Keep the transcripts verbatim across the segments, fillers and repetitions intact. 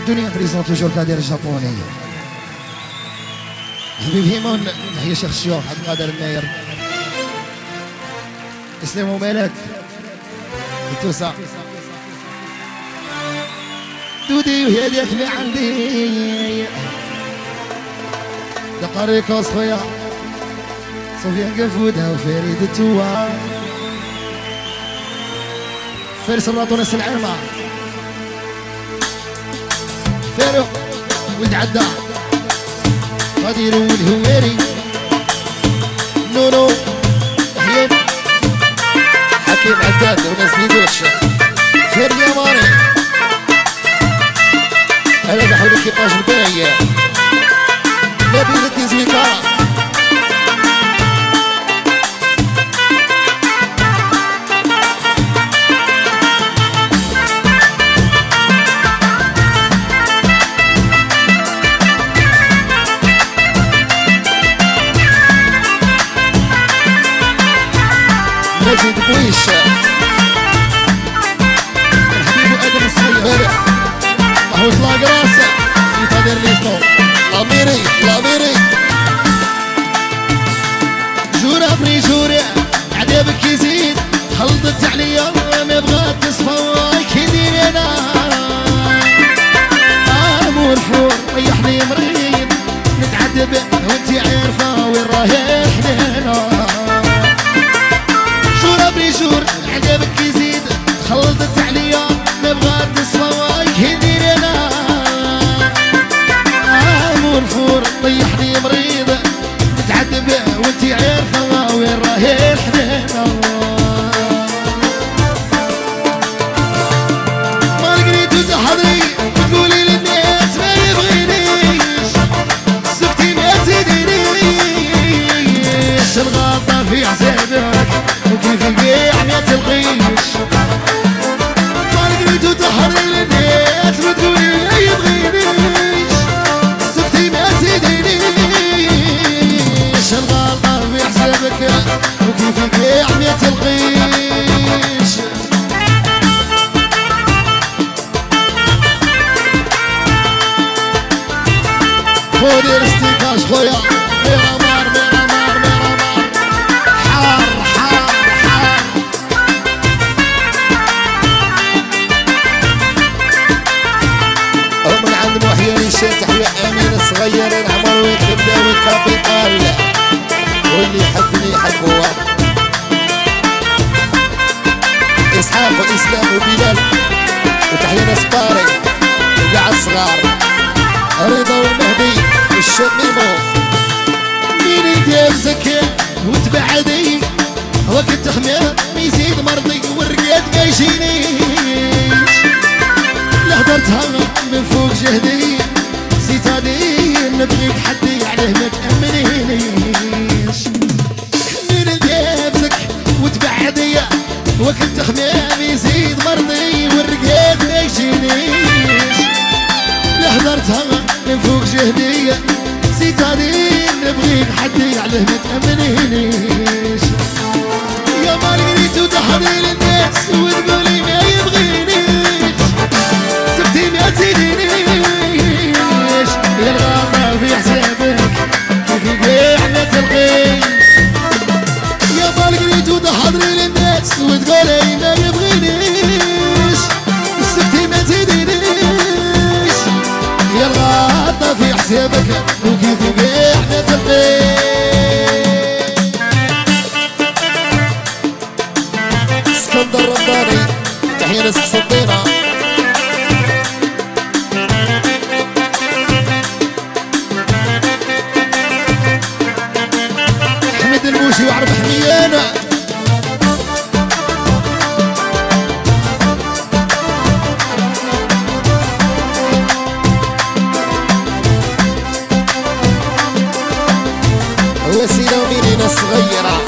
الدنيا بريزون توجور كادير الجابوني حبيب هيمون تحية شيخ الشيوخ عبد القادر الناير اسلام ومالك التوسع دودي وهديك اللي عندي دقاري كوس خويا صوفيان قفودة وفريد التوا فارس الراطونس العرمة فارو ولد عدا غادي يرول الهواري نونو حيان حكيم عداد وناس بيدوش فاري يا ماري هلا بحول الكيباج الباهية نبيل التزويكا ماجد بويش الحبيب ادم الصغير اهو طلاق راسه يتادر ليستو لاميري لاميري جورة بري جورة عذابك يزيد خلطت عليا ما بغات تصفى كيدير انا امور فور ريحني مريض نتعذب وانتي عارفة وين راهي حنينة جور عذابك يزيد خلطت عليا ما بغات تصفى كيدير انا امور فور طيحني مريض نتعذب وانتي عارفه وين راهي الحنينه ما لقيت تحضري تقولي للناس ما يبغينيش سكتي ما تزيدينيش الغلطه في حسابك وكيف القيع ما تلقيش ما لقيتو تحضري للناس وتقولي ما يبغينيش سكتي ما تزيدينيش الغلطة في حسابك وكيف القيع ما تلقيش خذي الاستيكاج خويا ميرامار ميرامار ميرامار حار حار حار ومن عند محيي ريشان تحية امين الصغير عمر ويكتب داوي كابيتال واللي يحبني يحبوه اسحاق واسلام وبلال وتحية نسباري وقع الصغار رضا والمهدي والشميمو مين يدير زكي وتبعدي وقت تحمير يزيد مرضي والرقاد ما يجينيش لهدرتها من فوق جهدي زيتادي نبغيك حدي عليه ما تأمنينيش مين يدير وتبعدي وقت تحمير يزيد مرضي والرقاد ما يجينيش لهدرتها من فوق جهدي زيتادي نبغيك حدي عليه ما تأمنينيش يا ما لقيتو تحضري للناس وتقولي ما يبغينيش سكتي ما تزيدينيش يا الغلطة في حسابك كيف القيع ما تلقيش يا ما لقيتو تحضري للناس وتقولي ما يبغينيش سكتي ما تزيدينيش يا الغلطة في حسابك وكيف القيع ما تلقيش اسكندر رمضاني تحية ناس صدينا حمد الموشي وعرب حميانة وسيلة ومينينا الصغيرة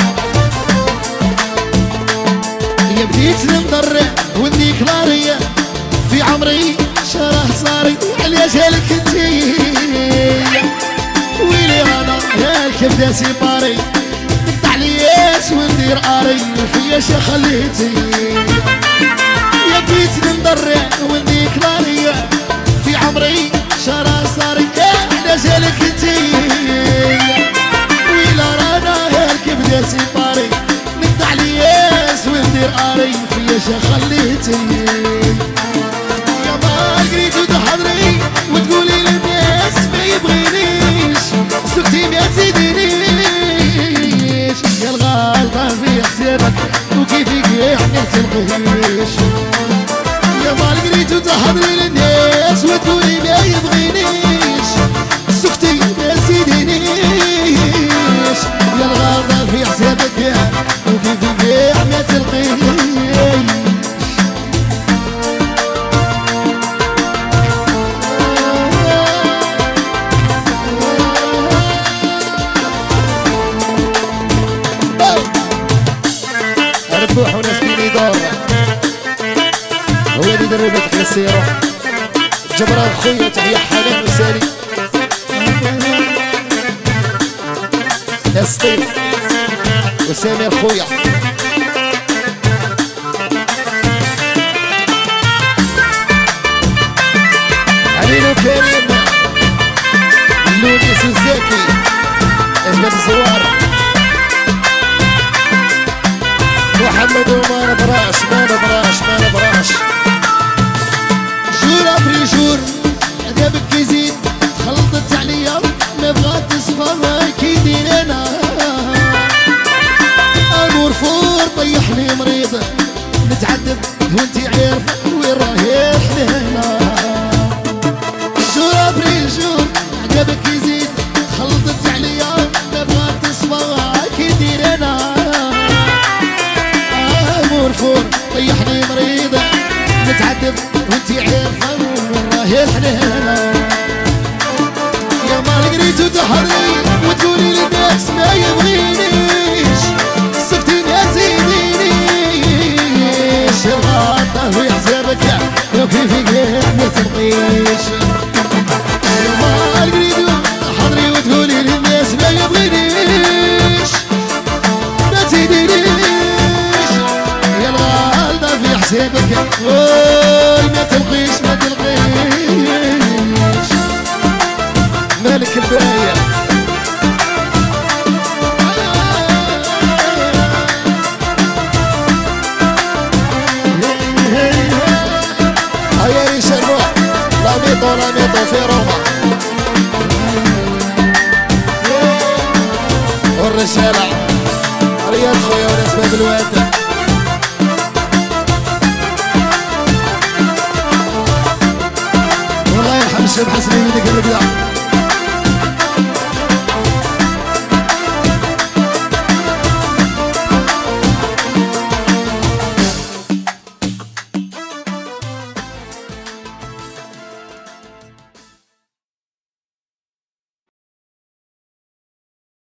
يا بديت نمضر وديك لارية في عمري شرح صاري على جالك انتي ويلي انا يا الكبدة سيباري نقطع لياس وندير قاري وفيا شي خليتي يا بديت نمضر وديك لارية في عمري عمري شرا صاري على جالك انتي ويلا رانا هالك بدا سيباري نقطع لياس وندير قاري فيا شا خليتي يا ما قريتو تحضري وتقولي للناس ما يبغينيش سكتي ما تزيدينيش يا الغلطة في حسابك وكيفك يعني تلقيش يا ما قريتو تحضري للناس وتقولي ما يبغينيش سكتي ما تزيدينيش يا الغلطة في حسابك وكيفك يعني تلقيش ربوح وناس بيني دور هو اللي دربت على السيرة جبران خويا تحية حنان وسالي يا سطيف وسامر خويا علينا كريم لوني سوزاكي أجمل الزوار محمد وما نبراش ما نبراش ما نبراش جور ابري جور عذابك يزيد تخلطت عليا ما بغات تصفى كيدير انا امور فور طيحني مريض نتعذب وانتي عارفه وين راهي حنينه جور ابري جور عذابك يزيد تخلطت عليا ما بغات تصفى كيدير انا فور طيحني مريضة نتعذب وانتي عارفة راهي الحنينة يا ما قريتو تحضري وتقولي للناس ما يبغينيش سكتي ما تزيدينيش الغلطة في حسابك وكيفك ما تبغيش يا ما قريتو تحضري وتقولي للناس ما يبغينيش ما تزيدينيش حسابك وي ما تلقيش ما تلقيش مالك البراية هيا ريش الروح لا ميطو لا ميطو في روما والرجالة رياض خويا وناس باب الواد الشيخ حسني بدك الرجال